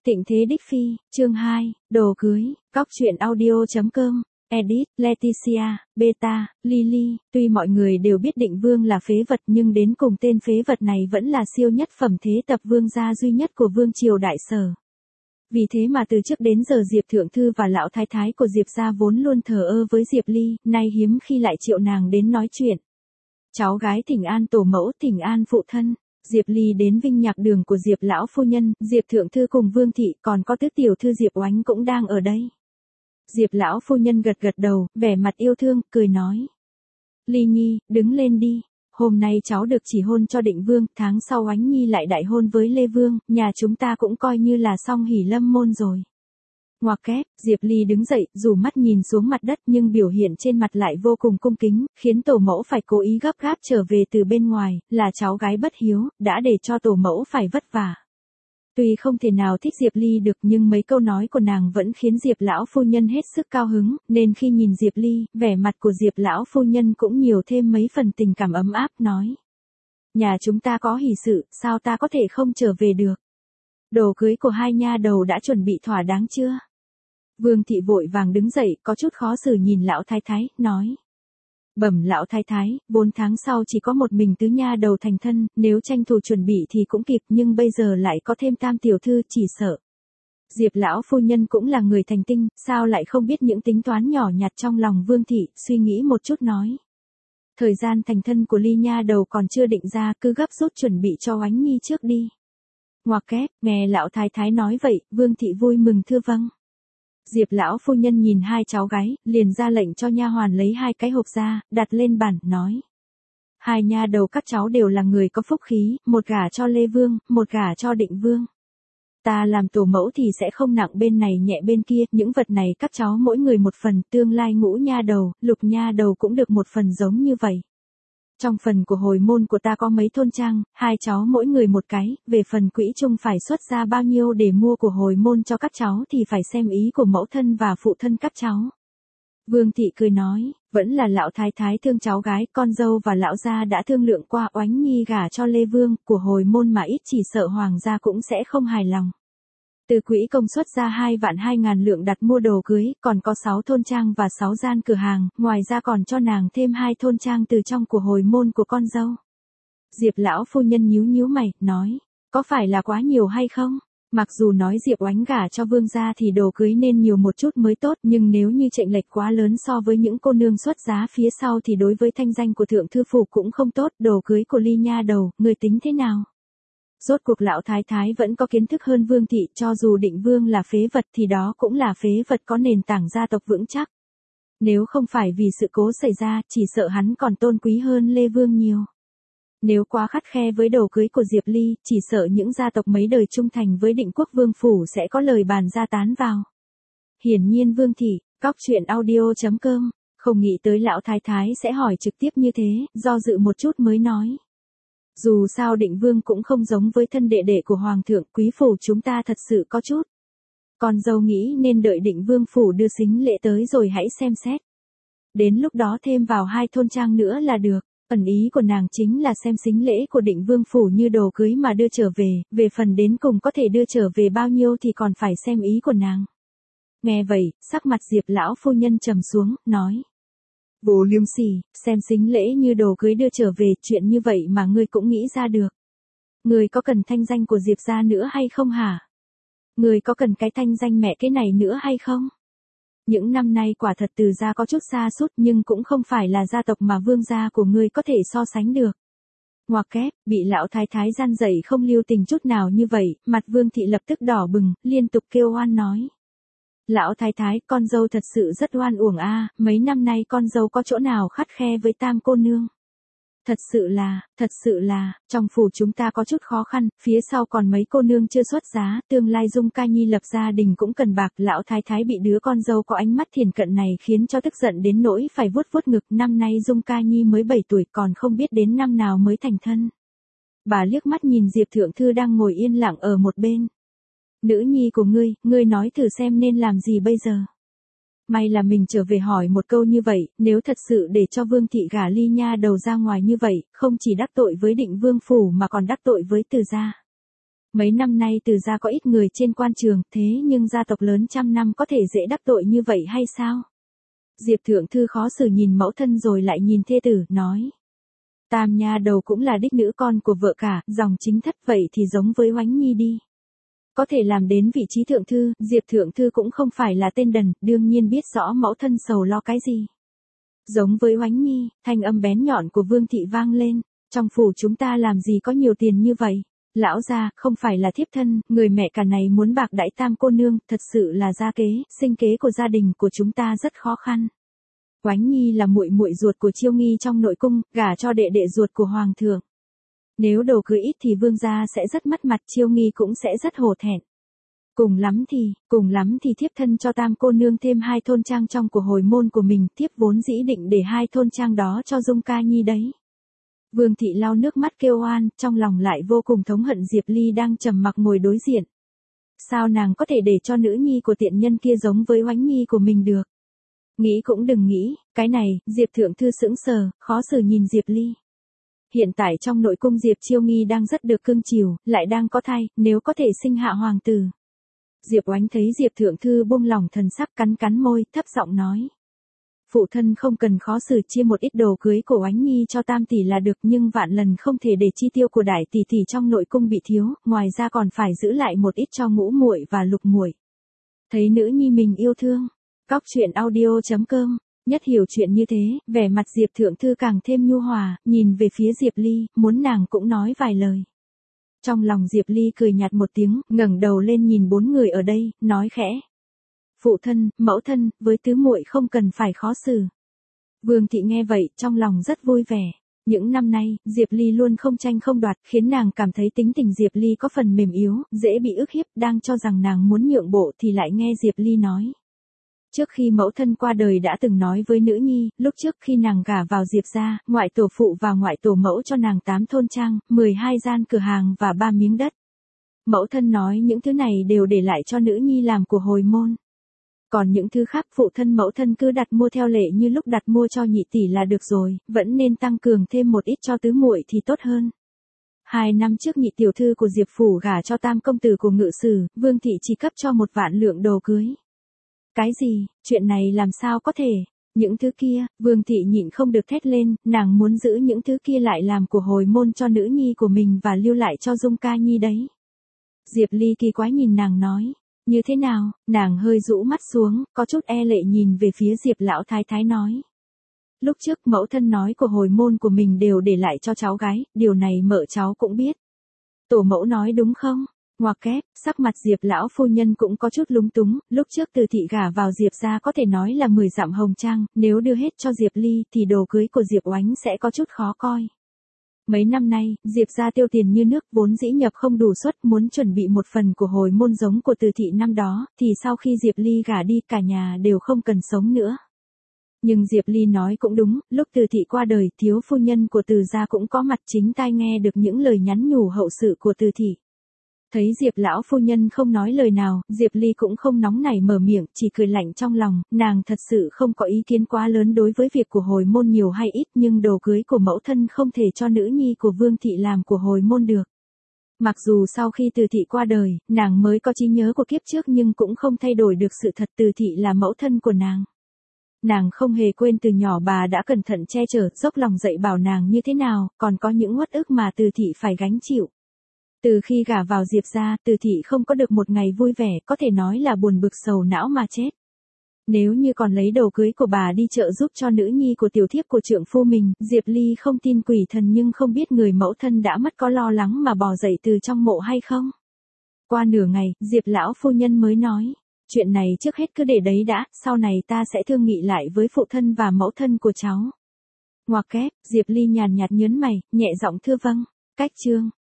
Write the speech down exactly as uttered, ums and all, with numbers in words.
Tịnh Thế Đích Phi, chương hai, đồ cưới, cóc truyện audio.com, edit, Leticia, Beta, Lily, tuy mọi người đều biết Định Vương là phế vật nhưng đến cùng tên phế vật này vẫn là siêu nhất phẩm thế tập vương gia duy nhất của vương triều Đại Sở. Vì thế mà từ trước đến giờ Diệp Thượng Thư và lão thái thái của Diệp gia vốn luôn thờ ơ với Diệp Ly, nay hiếm khi lại triệu nàng đến nói chuyện. Cháu gái thỉnh an tổ mẫu, thỉnh an phụ thân. Diệp Ly đến vinh nhạc đường của Diệp lão phu nhân, Diệp Thượng Thư cùng Vương Thị còn có tứ tiểu thư Diệp Oánh cũng đang ở đây. Diệp lão phu nhân gật gật đầu, vẻ mặt yêu thương, cười nói. Ly Nhi, đứng lên đi. Hôm nay cháu được chỉ hôn cho Định Vương, tháng sau Oánh Nhi lại đại hôn với Lê Vương, nhà chúng ta cũng coi như là xong hỉ lâm môn rồi. Ngoặc kép, Diệp Ly đứng dậy, dù mắt nhìn xuống mặt đất nhưng biểu hiện trên mặt lại vô cùng cung kính, khiến tổ mẫu phải cố ý gấp gáp trở về từ bên ngoài, là cháu gái bất hiếu, đã để cho tổ mẫu phải vất vả. Tuy không thể nào thích Diệp Ly được nhưng mấy câu nói của nàng vẫn khiến Diệp lão phu nhân hết sức cao hứng, nên khi nhìn Diệp Ly, vẻ mặt của Diệp lão phu nhân cũng nhiều thêm mấy phần tình cảm ấm áp, nói. Nhà chúng ta có hỷ sự, sao ta có thể không trở về được? Đồ cưới của hai nha đầu đã chuẩn bị thỏa đáng chưa? Vương Thị vội vàng đứng dậy, có chút khó xử nhìn lão thái thái, nói. Bẩm lão thái thái, bốn tháng sau chỉ có một mình tứ nha đầu thành thân, nếu tranh thủ chuẩn bị thì cũng kịp nhưng bây giờ lại có thêm tam tiểu thư, chỉ sợ. Diệp lão phu nhân cũng là người thành tinh, sao lại không biết những tính toán nhỏ nhặt trong lòng Vương Thị, suy nghĩ một chút nói. Thời gian thành thân của Ly nha đầu còn chưa định ra, cứ gấp rút chuẩn bị cho Oánh Nhi trước đi. Ngoặc kép, nghe lão thái thái nói vậy, Vương Thị vui mừng thưa vâng. Diệp lão phu nhân nhìn hai cháu gái, liền ra lệnh cho nha hoàn lấy hai cái hộp ra, đặt lên bàn, nói. Hai nha đầu các cháu đều là người có phúc khí, một gả cho Lê Vương, một gả cho Định Vương. Ta làm tổ mẫu thì sẽ không nặng bên này nhẹ bên kia, những vật này các cháu mỗi người một phần, tương lai ngũ nha đầu, lục nha đầu cũng được một phần giống như vậy. Trong phần của hồi môn của ta có mấy thôn trang, hai cháu mỗi người một cái, về phần quỹ chung phải xuất ra bao nhiêu để mua của hồi môn cho các cháu thì phải xem ý của mẫu thân và phụ thân các cháu. Vương Thị cười nói, vẫn là lão thái thái thương cháu gái, con dâu và lão gia đã thương lượng qua Oánh Nhi gả cho Lê Vương, của hồi môn mà ít chỉ sợ hoàng gia cũng sẽ không hài lòng. Từ quỹ công suất ra hai vạn hai ngàn lượng đặt mua đồ cưới, còn có sáu thôn trang và sáu gian cửa hàng, ngoài ra còn cho nàng thêm hai thôn trang từ trong của hồi môn của con dâu. Diệp lão phu nhân nhíu nhíu mày, nói, có phải là quá nhiều hay không? Mặc dù nói Diệp Oánh gả cho vương gia thì đồ cưới nên nhiều một chút mới tốt, nhưng nếu như chênh lệch quá lớn so với những cô nương xuất giá phía sau thì đối với thanh danh của thượng thư phủ cũng không tốt, đồ cưới của Ly nha đầu, người tính thế nào? Rốt cuộc lão thái thái vẫn có kiến thức hơn Vương Thị, cho dù Định Vương là phế vật thì đó cũng là phế vật có nền tảng gia tộc vững chắc. Nếu không phải vì sự cố xảy ra, chỉ sợ hắn còn tôn quý hơn Lê Vương nhiều. Nếu quá khắt khe với đồ cưới của Diệp Ly, chỉ sợ những gia tộc mấy đời trung thành với Định Quốc Vương phủ sẽ có lời bàn ra tán vào. Hiển nhiên Vương Thị, cóc truyện audio.com, không nghĩ tới lão thái thái sẽ hỏi trực tiếp như thế, do dự một chút mới nói. Dù sao Định Vương cũng không giống với thân đệ đệ của Hoàng thượng, quý phủ chúng ta thật sự có chút. Con dâu nghĩ nên đợi Định Vương phủ đưa sính lễ tới rồi hãy xem xét. Đến lúc đó thêm vào hai thôn trang nữa là được. Ẩn ý của nàng chính là xem sính lễ của Định Vương phủ như đồ cưới mà đưa trở về, về phần đến cùng có thể đưa trở về bao nhiêu thì còn phải xem ý của nàng. Nghe vậy, sắc mặt Diệp lão phu nhân trầm xuống, nói. Vô liêm sỉ, xem sính lễ như đồ cưới đưa trở về, chuyện như vậy mà ngươi cũng nghĩ ra được. Ngươi có cần thanh danh của Diệp gia nữa hay không hả? Ngươi có cần cái thanh danh mẹ cái này nữa hay không? Những năm nay quả thật Từ gia có chút xa sút nhưng cũng không phải là gia tộc mà vương gia của ngươi có thể so sánh được. Ngoặc kép, bị lão thái thái gian dậy không lưu tình chút nào như vậy, mặt Vương Thị lập tức đỏ bừng, liên tục kêu oan nói. Lão thái thái, con dâu thật sự rất oan uổng a, mấy năm nay con dâu có chỗ nào khắt khe với tam cô nương. Thật sự là, thật sự là, trong phủ chúng ta có chút khó khăn, phía sau còn mấy cô nương chưa xuất giá, tương lai Dung Ca Nhi lập gia đình cũng cần bạc, lão thái thái bị đứa con dâu có ánh mắt thiền cận này khiến cho tức giận đến nỗi phải vuốt vuốt ngực, năm nay Dung Ca Nhi mới bảy tuổi còn không biết đến năm nào mới thành thân. Bà liếc mắt nhìn Diệp Thượng Thư đang ngồi yên lặng ở một bên. Nữ nhi của ngươi, ngươi nói thử xem nên làm gì bây giờ. May là mình trở về hỏi một câu như vậy, nếu thật sự để cho Vương Thị gả Ly nha đầu ra ngoài như vậy, không chỉ đắc tội với Định Vương phủ mà còn đắc tội với Từ gia. Mấy năm nay Từ gia có ít người trên quan trường, thế nhưng gia tộc lớn trăm năm có thể dễ đắc tội như vậy hay sao? Diệp Thượng Thư khó xử nhìn mẫu thân rồi lại nhìn thê tử, nói. Tam nha đầu cũng là đích nữ con của vợ cả, dòng chính thất, vậy thì giống với Oánh Nhi đi. Có thể làm đến vị trí thượng thư, Diệp Thượng Thư cũng không phải là tên đần, đương nhiên biết rõ mẫu thân sầu lo cái gì. Giống với Oánh Nhi, thanh âm bén nhọn của Vương Thị vang lên, trong phủ chúng ta làm gì có nhiều tiền như vậy. Lão gia, không phải là thiếp thân, người mẹ cả này muốn bạc đãi tam cô nương, thật sự là gia kế, sinh kế của gia đình của chúng ta rất khó khăn. Oánh Nhi là muội muội ruột của Chiêu Nghi trong nội cung, gả cho đệ đệ ruột của hoàng thượng. Nếu đồ cưới ít thì vương gia sẽ rất mất mặt, Chiêu Nghi cũng sẽ rất hổ thẹn. Cùng lắm thì, cùng lắm thì thiếp thân cho tam cô nương thêm hai thôn trang trong của hồi môn của mình, thiếp vốn dĩ định để hai thôn trang đó cho Dung Ca Nhi đấy. Vương Thị lau nước mắt kêu oan, trong lòng lại vô cùng thống hận Diệp Ly đang trầm mặc ngồi đối diện. Sao nàng có thể để cho nữ nhi của tiện nhân kia giống với Oánh Nhi của mình được? Nghĩ cũng đừng nghĩ, cái này, Diệp Thượng Thư sững sờ, khó xử nhìn Diệp Ly. Hiện tại trong nội cung Diệp Chiêu Nghi đang rất được cưng chiều, lại đang có thai, nếu có thể sinh hạ hoàng tử. Diệp Oánh thấy Diệp Thượng Thư buông lỏng thần sắc, cắn cắn môi, thấp giọng nói. Phụ thân không cần khó xử, chia một ít đồ cưới của Oánh Nhi cho tam tỷ là được, nhưng vạn lần không thể để chi tiêu của đại tỷ tỷ trong nội cung bị thiếu, ngoài ra còn phải giữ lại một ít cho ngũ muội và lục muội. Thấy nữ nhi mình yêu thương. Cóc truyện audio chấm com. Nhất hiểu chuyện như thế, vẻ mặt Diệp Thượng Thư càng thêm nhu hòa, nhìn về phía Diệp Ly, muốn nàng cũng nói vài lời. Trong lòng Diệp Ly cười nhạt một tiếng, ngẩng đầu lên nhìn bốn người ở đây, nói khẽ. Phụ thân, mẫu thân, với tứ muội không cần phải khó xử. Vương Thị nghe vậy, trong lòng rất vui vẻ. Những năm nay, Diệp Ly luôn không tranh không đoạt, khiến nàng cảm thấy tính tình Diệp Ly có phần mềm yếu, dễ bị ức hiếp, đang cho rằng nàng muốn nhượng bộ thì lại nghe Diệp Ly nói. Trước khi mẫu thân qua đời đã từng nói với nữ nhi, lúc trước khi nàng gả vào Diệp gia, ngoại tổ phụ và ngoại tổ mẫu cho nàng tám thôn trang, mười hai gian cửa hàng và ba miếng đất. Mẫu thân nói những thứ này đều để lại cho nữ nhi làm của hồi môn. Còn những thứ khác phụ thân mẫu thân cứ đặt mua theo lệ như lúc đặt mua cho nhị tỷ là được rồi, vẫn nên tăng cường thêm một ít cho tứ muội thì tốt hơn. Hai năm trước nhị tiểu thư của Diệp phủ gả cho tam công tử của ngự sử, Vương Thị chỉ cấp cho một vạn lượng đồ cưới. Cái gì, chuyện này làm sao có thể? Những thứ kia, Vương Thị nhịn không được thét lên, nàng muốn giữ những thứ kia lại làm của hồi môn cho nữ nhi của mình và lưu lại cho Dung Ca Nhi đấy. Diệp Ly kỳ quái nhìn nàng nói, như thế nào, nàng hơi rũ mắt xuống, có chút e lệ nhìn về phía Diệp lão thái thái nói. Lúc trước mẫu thân nói của hồi môn của mình đều để lại cho cháu gái, điều này mợ cháu cũng biết. Tổ mẫu nói đúng không? Ngoặc kép, sắc mặt Diệp lão phu nhân cũng có chút lúng túng, lúc trước Từ Thị gả vào Diệp gia có thể nói là mười dặm hồng trang, nếu đưa hết cho Diệp Ly thì đồ cưới của Diệp Oánh sẽ có chút khó coi. Mấy năm nay, Diệp gia tiêu tiền như nước, vốn dĩ nhập không đủ suất, muốn chuẩn bị một phần của hồi môn giống của Từ Thị năm đó, thì sau khi Diệp Ly gả đi cả nhà đều không cần sống nữa. Nhưng Diệp Ly nói cũng đúng, lúc Từ Thị qua đời, thiếu phu nhân của Từ gia cũng có mặt chính tai nghe được những lời nhắn nhủ hậu sự của Từ Thị. Thấy Diệp lão phu nhân không nói lời nào, Diệp Ly cũng không nóng nảy mở miệng, chỉ cười lạnh trong lòng, nàng thật sự không có ý kiến quá lớn đối với việc của hồi môn nhiều hay ít, nhưng đồ cưới của mẫu thân không thể cho nữ nhi của Vương Thị làm của hồi môn được. Mặc dù sau khi Từ Thị qua đời, nàng mới có trí nhớ của kiếp trước nhưng cũng không thay đổi được sự thật Từ Thị là mẫu thân của nàng. Nàng không hề quên từ nhỏ bà đã cẩn thận che chở, dốc lòng dạy bảo nàng như thế nào, còn có những uất ức mà Từ Thị phải gánh chịu. Từ khi gả vào Diệp gia, Từ Thị không có được một ngày vui vẻ, có thể nói là buồn bực sầu não mà chết. Nếu như còn lấy đồ cưới của bà đi chợ giúp cho nữ nhi của tiểu thiếp của trượng phu mình, Diệp Ly không tin quỷ thần nhưng không biết người mẫu thân đã mất có lo lắng mà bò dậy từ trong mộ hay không. Qua nửa ngày, Diệp lão phu nhân mới nói, chuyện này trước hết cứ để đấy đã, sau này ta sẽ thương nghị lại với phụ thân và mẫu thân của cháu. Ngoặc kép, Diệp Ly nhàn nhạt nhớn mày, nhẹ giọng thưa vâng. Cách chương